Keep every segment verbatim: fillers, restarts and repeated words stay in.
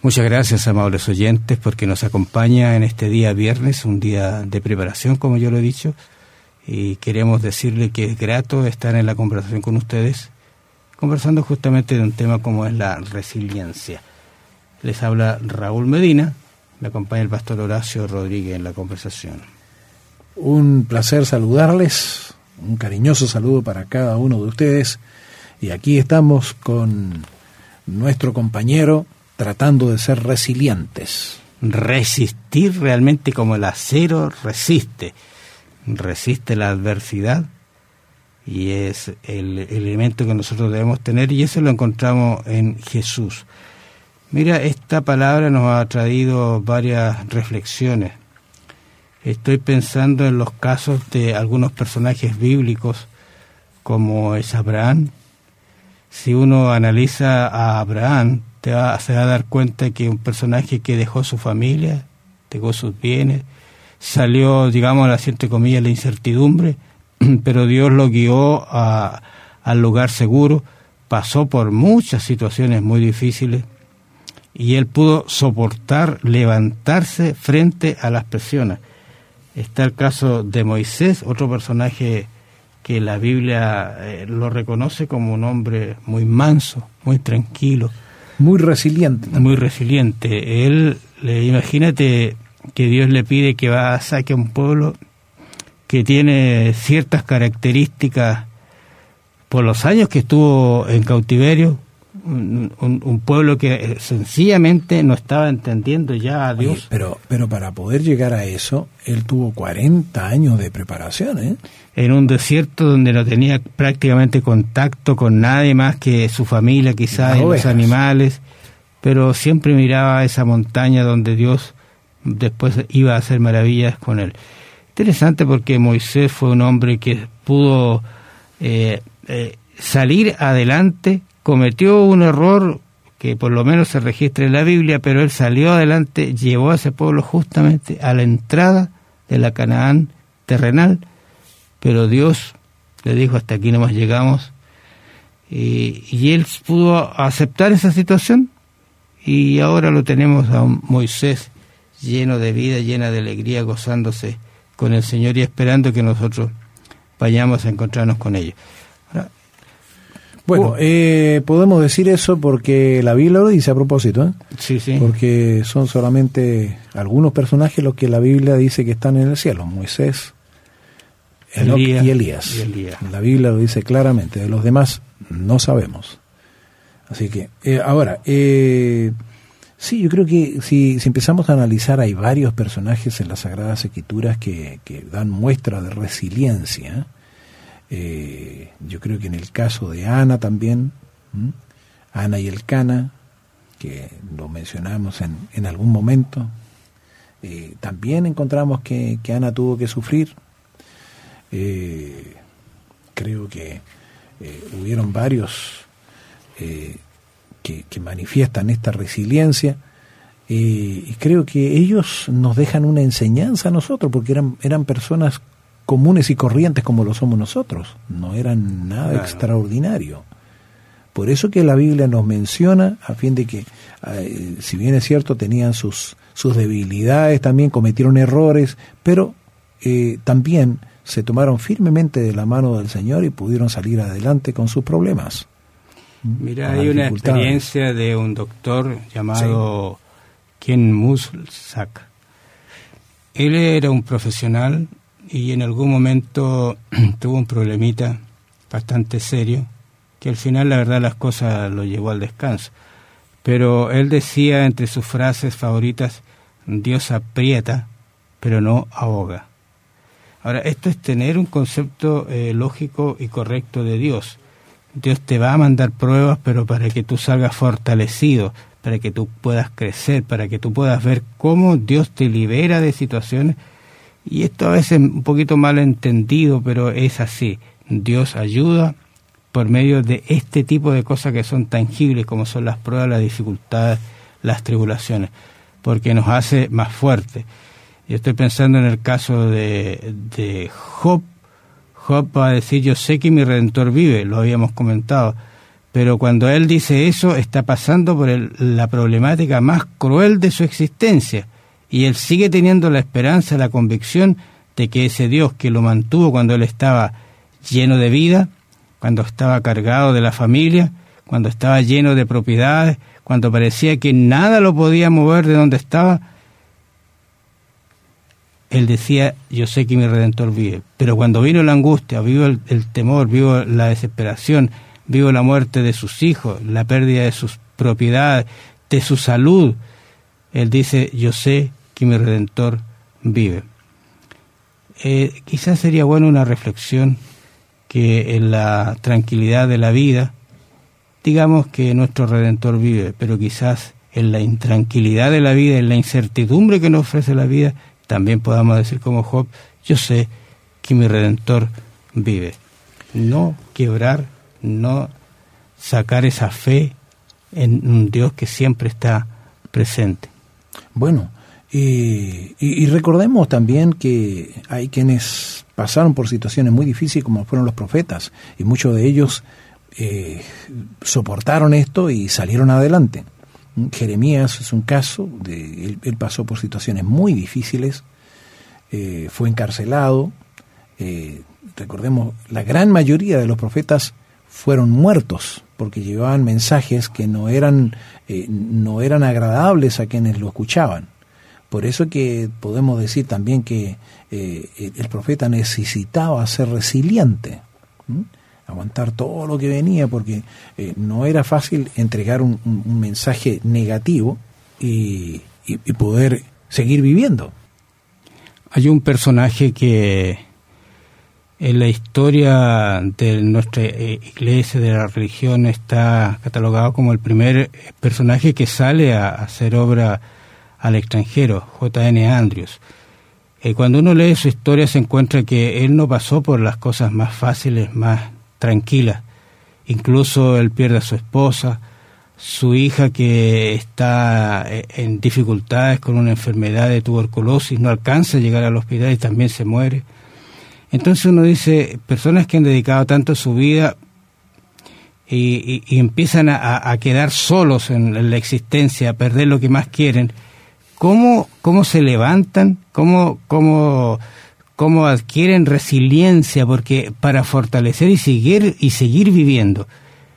Muchas gracias, amables oyentes, porque nos acompaña en este día viernes, un día de preparación, como yo lo he dicho, y queremos decirle que es grato estar en la conversación con ustedes, conversando justamente de un tema como es la resiliencia. Les habla Raúl Medina, me acompaña el pastor Horacio Rodríguez en la conversación. Un placer saludarles, un cariñoso saludo para cada uno de ustedes, y aquí estamos con nuestro compañero tratando de ser resilientes. Resistir realmente como el acero resiste, resiste la adversidad y es el elemento que nosotros debemos tener, y eso lo encontramos en Jesús. Mira, esta palabra nos ha traído varias reflexiones. Estoy pensando en los casos de algunos personajes bíblicos como es Abraham. Si uno analiza a Abraham, te va, se va a dar cuenta que un personaje que dejó su familia, dejó sus bienes, salió, digamos, a cierta comillas, la incertidumbre, pero Dios lo guió a, al lugar seguro, pasó por muchas situaciones muy difíciles y él pudo soportar, levantarse frente a las presiones. Está el caso de Moisés, otro personaje que la Biblia eh, lo reconoce como un hombre muy manso, muy tranquilo. Muy resiliente. También. Muy resiliente. Él, le, imagínate que Dios le pide que va a saque a un pueblo que tiene ciertas características por los años que estuvo en cautiverio, un, un, un pueblo que sencillamente no estaba entendiendo ya a Dios. Oye, pero, pero para poder llegar a eso, él tuvo cuarenta años de preparación, ¿eh? En un desierto donde no tenía prácticamente contacto con nadie más que su familia, quizás, y los animales, pero siempre miraba esa montaña donde Dios después iba a hacer maravillas con él. Interesante porque Moisés fue un hombre que pudo eh, eh, salir adelante, cometió un error que por lo menos se registra en la Biblia, pero él salió adelante, llevó a ese pueblo justamente a la entrada de la Canaán terrenal, pero Dios le dijo hasta aquí nomás llegamos, y, y él pudo aceptar esa situación, y ahora lo tenemos a un Moisés lleno de vida, llena de alegría, gozándose con el Señor y esperando que nosotros vayamos a encontrarnos con ellos. Ahora, bueno, uh, eh, podemos decir eso porque la Biblia lo dice a propósito, ¿eh? Sí, sí. Porque son solamente algunos personajes los que la Biblia dice que están en el cielo: Moisés, Enoc y Elías. y Elías. La Biblia lo dice claramente, de los demás no sabemos. Así que, eh, ahora, eh, sí, yo creo que si, si empezamos a analizar, hay varios personajes en las Sagradas Escrituras que, que dan muestra de resiliencia. Eh, yo creo que en el caso de Ana también, ¿m? Ana y Elcana, que lo mencionamos en, en algún momento, eh, también encontramos que, que Ana tuvo que sufrir. Eh, creo que eh, hubieron varios eh, que, que manifiestan esta resiliencia, eh, y creo que ellos nos dejan una enseñanza a nosotros, porque eran, eran personas comunes y corrientes como lo somos nosotros, no eran nada claro. extraordinario. Por eso que la Biblia nos menciona, a fin de que, eh, si bien es cierto, tenían sus, sus debilidades, también cometieron errores, pero eh, también se tomaron firmemente de la mano del Señor y pudieron salir adelante con sus problemas. Mira, hay una experiencia de un doctor llamado sí. Ken Muslak. Él era un profesional y en algún momento tuvo un problemita bastante serio, que al final la verdad las cosas lo llevó al descanso. Pero él decía entre sus frases favoritas: Dios aprieta, pero no ahoga. Ahora, esto es tener un concepto eh, lógico y correcto de Dios. Dios te va a mandar pruebas, pero para que tú salgas fortalecido, para que tú puedas crecer, para que tú puedas ver cómo Dios te libera de situaciones. Y esto a veces un poquito mal entendido, pero es así. Dios ayuda por medio de este tipo de cosas que son tangibles, como son las pruebas, las dificultades, las tribulaciones, porque nos hace más fuertes. Yo estoy pensando en el caso de, de Job. Job va a decir: yo sé que mi Redentor vive, lo habíamos comentado, pero cuando él dice eso, está pasando por el, la problemática más cruel de su existencia, y él sigue teniendo la esperanza, la convicción de que ese Dios que lo mantuvo cuando él estaba lleno de vida, cuando estaba cargado de la familia, cuando estaba lleno de propiedades, cuando parecía que nada lo podía mover de donde estaba, él decía, yo sé que mi Redentor vive. Pero cuando vino la angustia, vino el, el temor, vino la desesperación, vino la muerte de sus hijos, la pérdida de sus propiedades, de su salud, él dice, yo sé que mi Redentor vive. Eh, quizás sería bueno una reflexión que en la tranquilidad de la vida, digamos que nuestro Redentor vive, pero quizás en la intranquilidad de la vida, en la incertidumbre que nos ofrece la vida, también podamos decir como Job, yo sé que mi Redentor vive. No quebrar, no sacar esa fe en un Dios que siempre está presente. Bueno, y, y, y recordemos también que hay quienes pasaron por situaciones muy difíciles como fueron los profetas, y muchos de ellos eh, soportaron esto y salieron adelante. Jeremías es un caso, de él, él pasó por situaciones muy difíciles, eh, fue encarcelado, eh, recordemos, la gran mayoría de los profetas fueron muertos porque llevaban mensajes que no eran, eh, no eran agradables a quienes lo escuchaban. Por eso que podemos decir también que eh, el profeta necesitaba ser resiliente, ¿sí? Aguantar todo lo que venía, porque eh, no era fácil entregar un, un, un mensaje negativo y, y, y poder seguir viviendo. Hay un personaje que en la historia de nuestra iglesia, de la religión, está catalogado como el primer personaje que sale a, a hacer obra al extranjero, J N Andrews. Eh, cuando uno lee su historia se encuentra que él no pasó por las cosas más fáciles, más tranquila. Incluso él pierde a su esposa, su hija que está en dificultades con una enfermedad de tuberculosis, no alcanza a llegar al hospital y también se muere. Entonces uno dice, personas que han dedicado tanto su vida y, y, y empiezan a, a quedar solos en, en la existencia, a perder lo que más quieren, ¿cómo, cómo se levantan? ¿Cómo, cómo cómo adquieren resiliencia? Porque para fortalecer y seguir y seguir viviendo,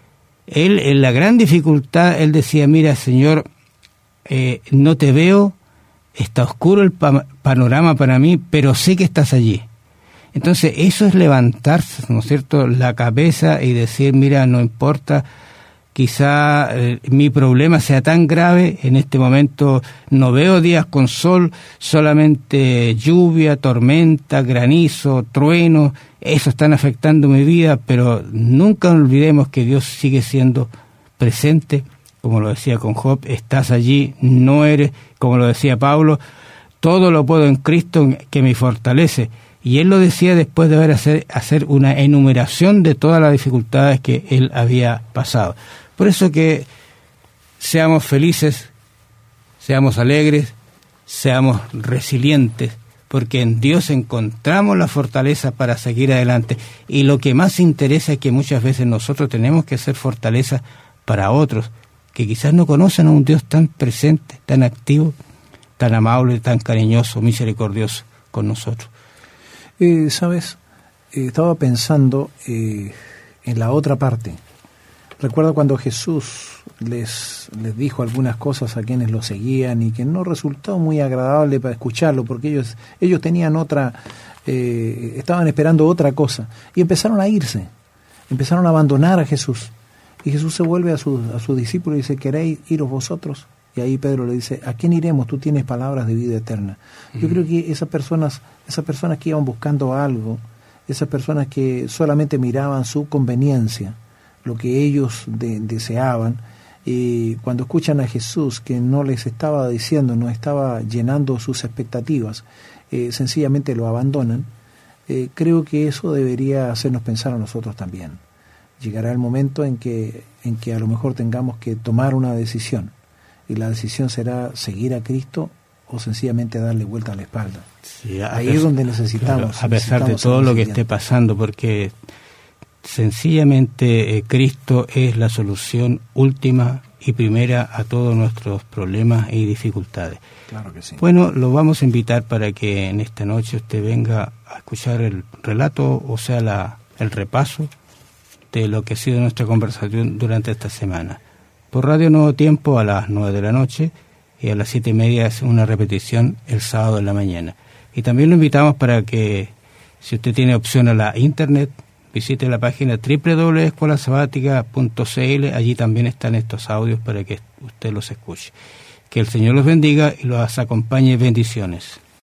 él en la gran dificultad, él decía, mira Señor, eh, no te veo, está oscuro el pa- panorama para mí, pero sé que estás allí. Entonces eso es levantarse, ¿no es cierto?, la cabeza y decir, mira, no importa, quizá eh, mi problema sea tan grave, en este momento no veo días con sol, solamente lluvia, tormenta, granizo, trueno, eso están afectando mi vida, pero nunca olvidemos que Dios sigue siendo presente, como lo decía con Job, estás allí, no eres, como lo decía Pablo, todo lo puedo en Cristo que me fortalece. Y él lo decía después de haber hacer, hacer una enumeración de todas las dificultades que él había pasado. Por eso que seamos felices, seamos alegres, seamos resilientes, porque en Dios encontramos la fortaleza para seguir adelante. Y lo que más interesa es que muchas veces nosotros tenemos que ser fortaleza para otros, que quizás no conocen a un Dios tan presente, tan activo, tan amable, tan cariñoso, misericordioso con nosotros. Eh, ¿Sabes? Eh, estaba pensando eh, en la otra parte. Recuerdo cuando Jesús les, les dijo algunas cosas a quienes lo seguían y que no resultó muy agradable para escucharlo, porque ellos, ellos tenían otra, eh, estaban esperando otra cosa, y empezaron a irse, empezaron a abandonar a Jesús. Y Jesús se vuelve a sus a sus discípulos y dice, ¿queréis iros vosotros? Y ahí Pedro le dice, ¿a quién iremos? Tú tienes palabras de vida eterna. Uh-huh. Yo creo que esas personas, esas personas que iban buscando algo, esas personas que solamente miraban su conveniencia, lo que ellos de, deseaban, y cuando escuchan a Jesús que no les estaba diciendo, no estaba llenando sus expectativas, eh, sencillamente lo abandonan, eh, creo que eso debería hacernos pensar a nosotros también. Llegará el momento en que, en que a lo mejor tengamos que tomar una decisión, y la decisión será seguir a Cristo o sencillamente darle vuelta a la espalda. Sí, ahí es donde necesitamos. Claro, a pesar necesitamos de todo lo que esté pasando, porque sencillamente eh, Cristo es la solución última y primera a todos nuestros problemas y dificultades. Claro que sí. Bueno, lo vamos a invitar para que en esta noche usted venga a escuchar el relato, o sea, la, el repaso de lo que ha sido nuestra conversación durante esta semana. Por Radio Nuevo Tiempo a las nueve de la noche y a las siete y media es una repetición el sábado en la mañana. Y también lo invitamos para que, si usted tiene opción a la internet, visite la página doble u doble u doble u punto escuela sabática punto c l. Allí también están estos audios para que usted los escuche. Que el Señor los bendiga y los acompañe. Bendiciones.